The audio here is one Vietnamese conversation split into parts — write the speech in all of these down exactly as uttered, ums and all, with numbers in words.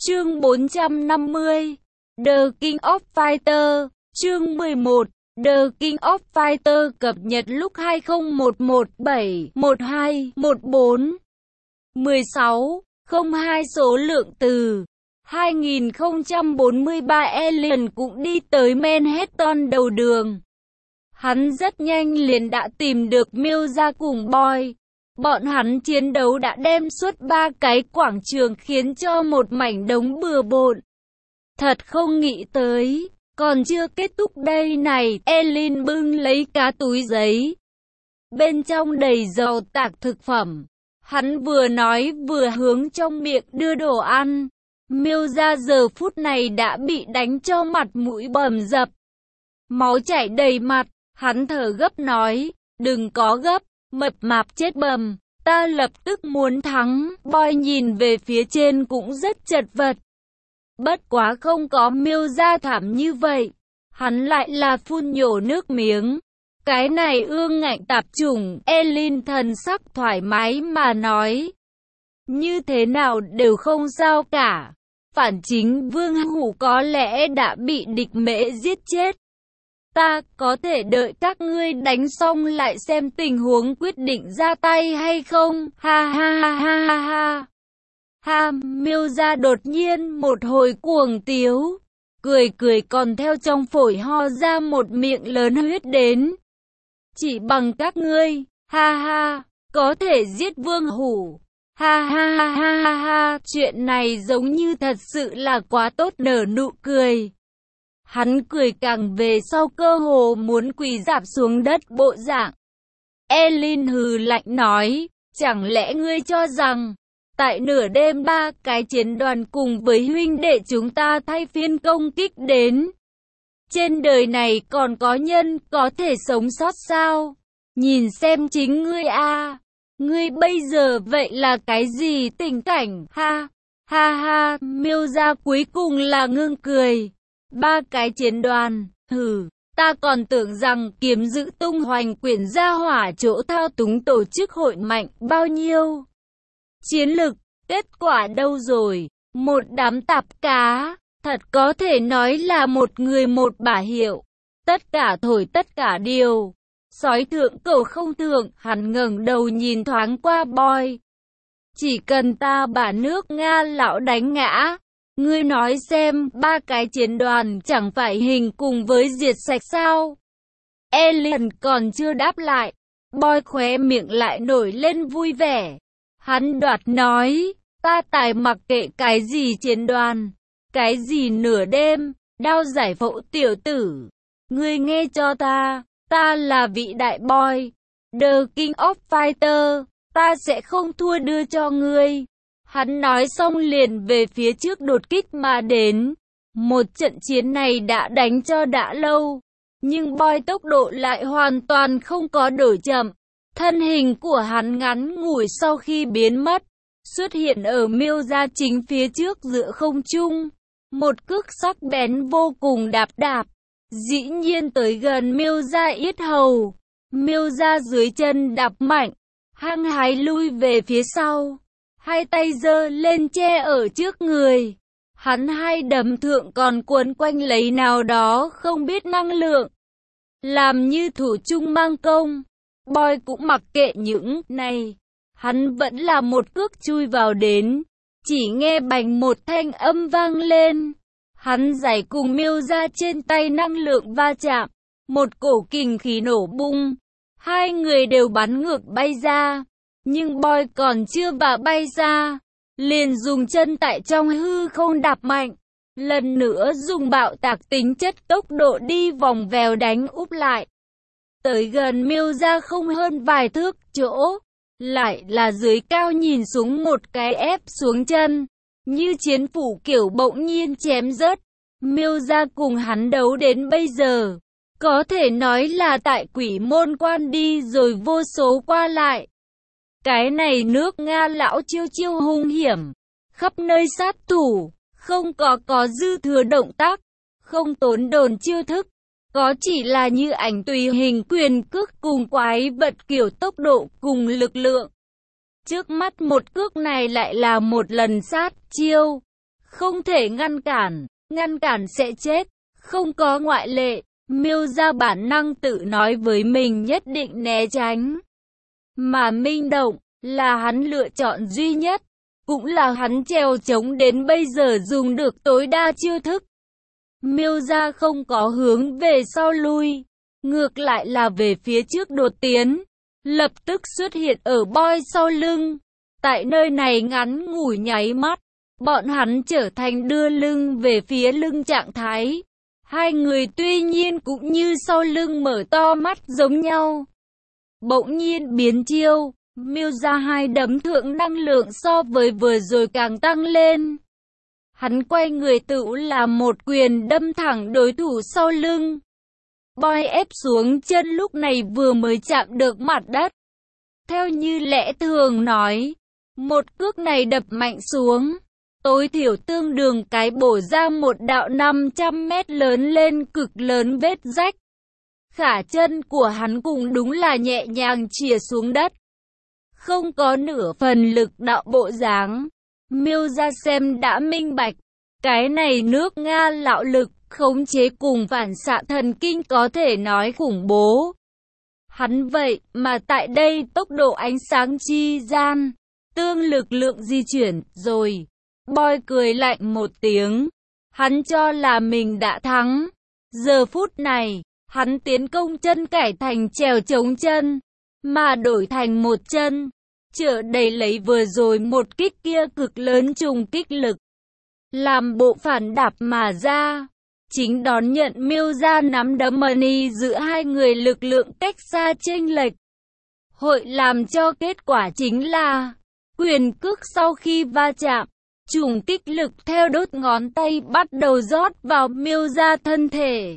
Chương bốn trăm năm mươi The King of Fighter. Chương mười một The King of Fighter cập nhật lúc hai không một một bảy một hai một bốn mười sáu không hai số lượng từ hai nghìn không trăm bốn mươi ba. Alien cũng đi tới Manhattan đầu đường. Hắn rất nhanh liền đã tìm được Mills cùng Boy. Bọn hắn chiến đấu đã đem suốt ba cái quảng trường khiến cho một mảnh đống bừa bộn. Thật không nghĩ tới, còn chưa kết thúc đây này. Elin bưng lấy cá túi giấy, bên trong đầy dầu tạc thực phẩm. Hắn vừa nói vừa hướng trong miệng đưa đồ ăn. Mills giờ phút này đã bị đánh cho mặt mũi bầm dập, máu chảy đầy mặt. Hắn thở gấp nói, đừng có gấp, mập mạp chết bầm, ta lập tức muốn thắng. Boy nhìn về phía trên cũng rất chật vật. Bất quá không có Mills thảm như vậy. Hắn lại là phun nhổ nước miếng. Cái này ương ngạnh tạp chủng. Elin thần sắc thoải mái mà nói, như thế nào đều không sao cả. Phản chính Vương Hủ có lẽ đã bị địch mễ giết chết. Ta có thể đợi các ngươi đánh xong lại xem tình huống quyết định ra tay hay không. Ha ha ha ha ha ha. Ha, Mills đột nhiên một hồi cuồng tiếu, cười cười còn theo trong phổi ho ra một miệng lớn huyết đến. Chỉ bằng các ngươi, ha ha, có thể giết Vương Hủ. Ha ha ha ha ha ha, chuyện này giống như thật sự là quá tốt. Nở nụ cười. Hắn cười càng về sau cơ hồ muốn quỳ rạp xuống đất bộ dạng. Elin hừ lạnh nói, chẳng lẽ ngươi cho rằng tại nửa đêm ba cái chiến đoàn cùng với huynh đệ chúng ta thay phiên công kích đến, trên đời này còn có nhân có thể sống sót sao? Nhìn xem chính ngươi a, ngươi bây giờ vậy là cái gì tình cảnh? Ha ha ha. Mills cuối cùng là ngưng cười. Ba cái chiến đoàn, hừ, ta còn tưởng rằng kiếm giữ tung hoành quyển gia hỏa chỗ thao túng tổ chức hội mạnh bao nhiêu chiến lực, kết quả đâu rồi, một đám tạp cá, thật có thể nói là một người một bả hiệu, tất cả thổi tất cả điều, sói thượng cầu không thượng. Hắn ngẩng đầu nhìn thoáng qua Boy, chỉ cần ta bả nước Nga lão đánh ngã, ngươi nói xem, ba cái chiến đoàn chẳng phải hình cùng với diệt sạch sao? Alien còn chưa đáp lại, Boy khóe miệng lại nổi lên vui vẻ. Hắn đoạt nói, ta tài mặc kệ cái gì chiến đoàn, cái gì nửa đêm, đao giải phẫu tiểu tử. Ngươi nghe cho ta, ta là vị đại Boy, The King of Fighter, ta sẽ không thua đưa cho ngươi. Hắn nói xong liền về phía trước đột kích mà đến. Một trận chiến này đã đánh cho đã lâu, nhưng Boy tốc độ lại hoàn toàn không có đổi chậm. Thân hình của hắn ngắn ngủi sau khi biến mất, xuất hiện ở Mills chính phía trước giữa không trung. Một cước sắc bén vô cùng đạp đạp, dĩ nhiên tới gần Mills yết hầu. Mills dưới chân đạp mạnh, hăng hái lui về phía sau. Hai tay giơ lên che ở trước người. Hắn hai đấm thượng còn quấn quanh lấy nào đó không biết năng lượng, làm như thủ trung mang công. Boy cũng mặc kệ những này, hắn vẫn là một cước chui vào đến. Chỉ nghe bành một thanh âm vang lên. Hắn giày cùng Mills trên tay năng lượng va chạm, một cổ kình khí nổ bung. Hai người đều bắn ngược bay ra. Nhưng Boy còn chưa và bay ra, liền dùng chân tại trong hư không đạp mạnh. Lần nữa dùng bạo tạc tính chất tốc độ đi vòng vèo đánh úp lại. Tới gần Mills không hơn vài thước chỗ, lại là dưới cao nhìn xuống một cái ép xuống chân, như chiến phủ kiểu bỗng nhiên chém rớt. Mills cùng hắn đấu đến bây giờ, có thể nói là tại quỷ môn quan đi rồi vô số qua lại. Cái này nước Nga lão chiêu chiêu hung hiểm, khắp nơi sát thủ, không có có dư thừa động tác, không tốn đồn chiêu thức, có chỉ là như ảnh tùy hình quyền cước cùng quái vật kiểu tốc độ cùng lực lượng. Trước mắt một cước này lại là một lần sát chiêu, Không thể ngăn cản, ngăn cản sẽ chết, không có ngoại lệ. Miêu Gia bản năng tự nói với mình nhất định né tránh. Mà Minh Động là hắn lựa chọn duy nhất, cũng là hắn trèo trống đến bây giờ dùng được tối đa chiêu thức. Miêu Gia không có hướng về sau lui, ngược lại là về phía trước đột tiến, lập tức xuất hiện ở Boy sau lưng. Tại nơi này ngắn ngủi nháy mắt, bọn hắn trở thành đưa lưng về phía lưng trạng thái. Hai người tuy nhiên cũng như sau lưng mở to mắt giống nhau. Bỗng nhiên biến chiêu, Miêu Gia hai đấm thượng năng lượng so với vừa rồi càng tăng lên. Hắn quay người tự làm một quyền đâm thẳng đối thủ sau lưng. Boy ép xuống chân lúc này vừa mới chạm được mặt đất. Theo như lẽ thường nói, một cước này đập mạnh xuống, tối thiểu tương đương cái bổ ra một đạo năm trăm mét lớn lên cực lớn vết rách. Khả chân của hắn cũng đúng là nhẹ nhàng chìa xuống đất, không có nửa phần lực đạo bộ dáng. Miêu Gia xem đã minh bạch, cái này nước Nga lão lực khống chế cùng phản xạ thần kinh có thể nói khủng bố. Hắn vậy mà tại đây tốc độ ánh sáng chi gian, tương lực lượng di chuyển rồi. Boy cười lạnh một tiếng, hắn cho là mình đã thắng. Giờ phút này, hắn tiến công chân cải thành trèo chống chân, mà đổi thành một chân, chở đầy lấy vừa rồi một kích kia cực lớn trùng kích lực. Làm bộ phản đạp mà ra, chính đón nhận Miêu Gia nắm đấm money giữa hai người lực lượng cách xa chênh lệch. Hội làm cho kết quả chính là, quyền cước sau khi va chạm, trùng kích lực theo đốt ngón tay bắt đầu rót vào Miêu Gia thân thể.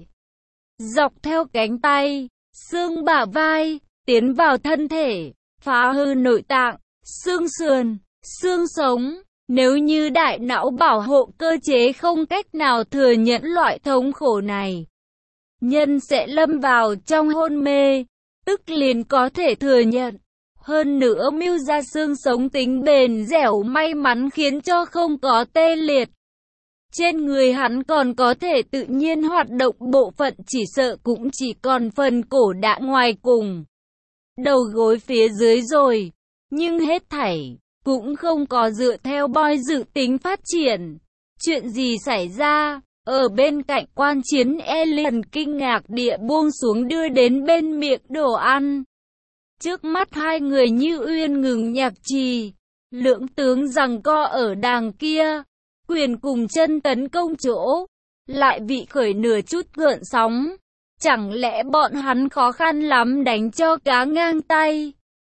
Dọc theo cánh tay, xương bả vai, tiến vào thân thể, phá hư nội tạng, xương sườn, xương sống. Nếu như đại não bảo hộ cơ chế không cách nào thừa nhận loại thống khổ này, nhân sẽ lâm vào trong hôn mê, tức liền có thể thừa nhận. Hơn nữa Miêu Gia xương sống tính bền dẻo may mắn khiến cho không có tê liệt. Trên người hắn còn có thể tự nhiên hoạt động bộ phận chỉ sợ cũng chỉ còn phần cổ đã ngoài cùng, đầu gối phía dưới rồi. Nhưng hết thảy cũng không có dựa theo Boy dự tính phát triển. Chuyện gì xảy ra? Ở bên cạnh quan chiến Alien kinh ngạc địa buông xuống đưa đến bên miệng đồ ăn. Trước mắt hai người như uyên ngừng nhạc trì, lưỡng tướng giằng co ở đàng kia, quyền cùng chân tấn công chỗ, lại vị khởi nửa chút gợn sóng. Chẳng lẽ bọn hắn khó khăn lắm đánh cho cá ngang tay?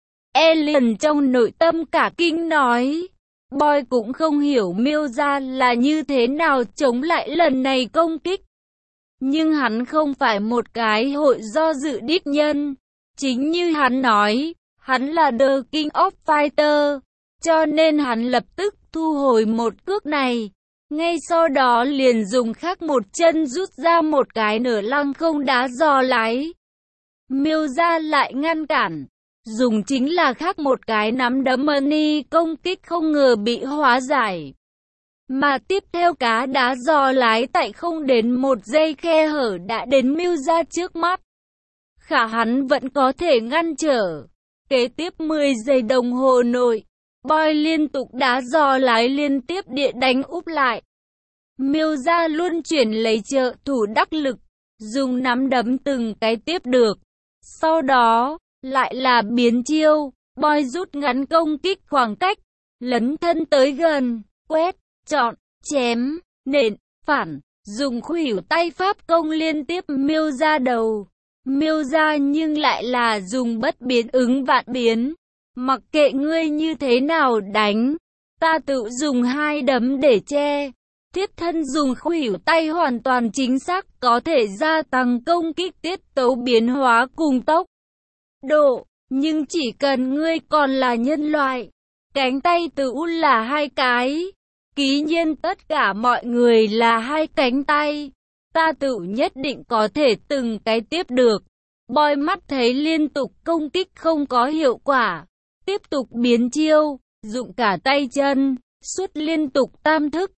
Alien trong nội tâm cả kinh nói. Boy cũng không hiểu Miêu Gia là như thế nào chống lại lần này công kích. Nhưng hắn không phải một cái hội do dự đích nhân. Chính như hắn nói, hắn là The King of Fighter, cho nên hắn lập tức thu hồi một cước này. Ngay sau đó liền dùng khác một chân rút ra một cái nửa lăng không đá giò lái. Miêu Gia lại ngăn cản, dùng chính là khác một cái nắm đấm money công kích không ngờ bị hóa giải. Mà tiếp theo cá đá giò lái tại không đến một giây khe hở đã đến Miêu Gia trước mắt. Khả hắn vẫn có thể ngăn trở. Kế tiếp mười giây đồng hồ nội, Boy liên tục đá giò lái liên tiếp địa đánh úp lại. Miêu Gia luôn chuyển lấy trợ thủ đắc lực, dùng nắm đấm từng cái tiếp được. Sau đó, lại là biến chiêu, Boy rút ngắn công kích khoảng cách, lấn thân tới gần, quét, chọn, chém, nện, phản, dùng khuỷu tay pháp công liên tiếp Miêu Gia đầu. Miêu Gia nhưng lại là dùng bất biến ứng vạn biến. Mặc kệ ngươi như thế nào đánh, ta tự dùng hai đấm để che. Thiết thân dùng khuỷu tay hoàn toàn chính xác có thể gia tăng công kích tiết tấu biến hóa cùng tốc độ. Nhưng chỉ cần ngươi còn là nhân loại, cánh tay tự là hai cái. Ký nhiên tất cả mọi người là hai cánh tay. Ta tự nhất định có thể từng cái tiếp được. Boy mắt thấy liên tục công kích không có hiệu quả, tiếp tục biến chiêu, dụng cả tay chân, suốt liên tục tam thức.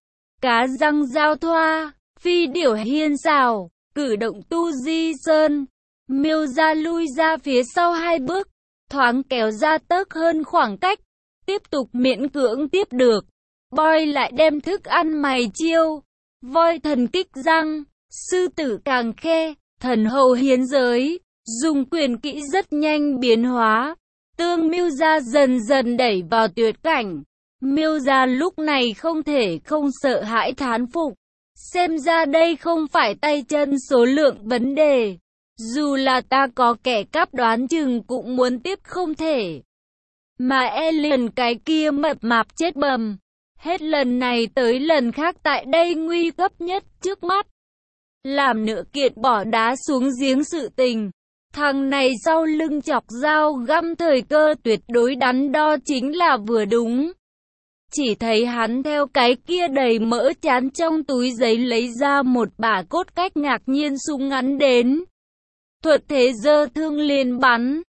cá răng giao thoa, phi điểu hiên xào, cử động tu di sơn. Miêu gia lui ra phía sau hai bước, thoáng kéo ra tấc hơn khoảng cách, tiếp tục miễn cưỡng tiếp được. Boy lại đem thức ăn mày chiêu, voi thần kích răng, sư tử càng khe, thần hầu hiến giới, dùng quyền kỹ rất nhanh biến hóa. Tương Miêu gia dần dần đẩy vào tuyệt cảnh. Miêu gia lúc này không thể không sợ hãi thán phục. Xem ra đây không phải tay chân số lượng vấn đề. Dù là ta có kẻ cắp đoán chừng cũng muốn tiếp không thể. Mà Alien cái kia mập mạp chết bầm. Hết lần này tới lần khác tại đây nguy cấp nhất trước mắt. Làm nửa kiện bỏ đá xuống giếng sự tình. Thằng này sau lưng chọc dao găm thời cơ tuyệt đối đắn đo chính là vừa đúng. Chỉ thấy hắn theo cái kia đầy mỡ chán trong túi giấy lấy ra một bả cốt cách ngạc nhiên súng ngắn đến. Thuật thế giơ thương liền bắn.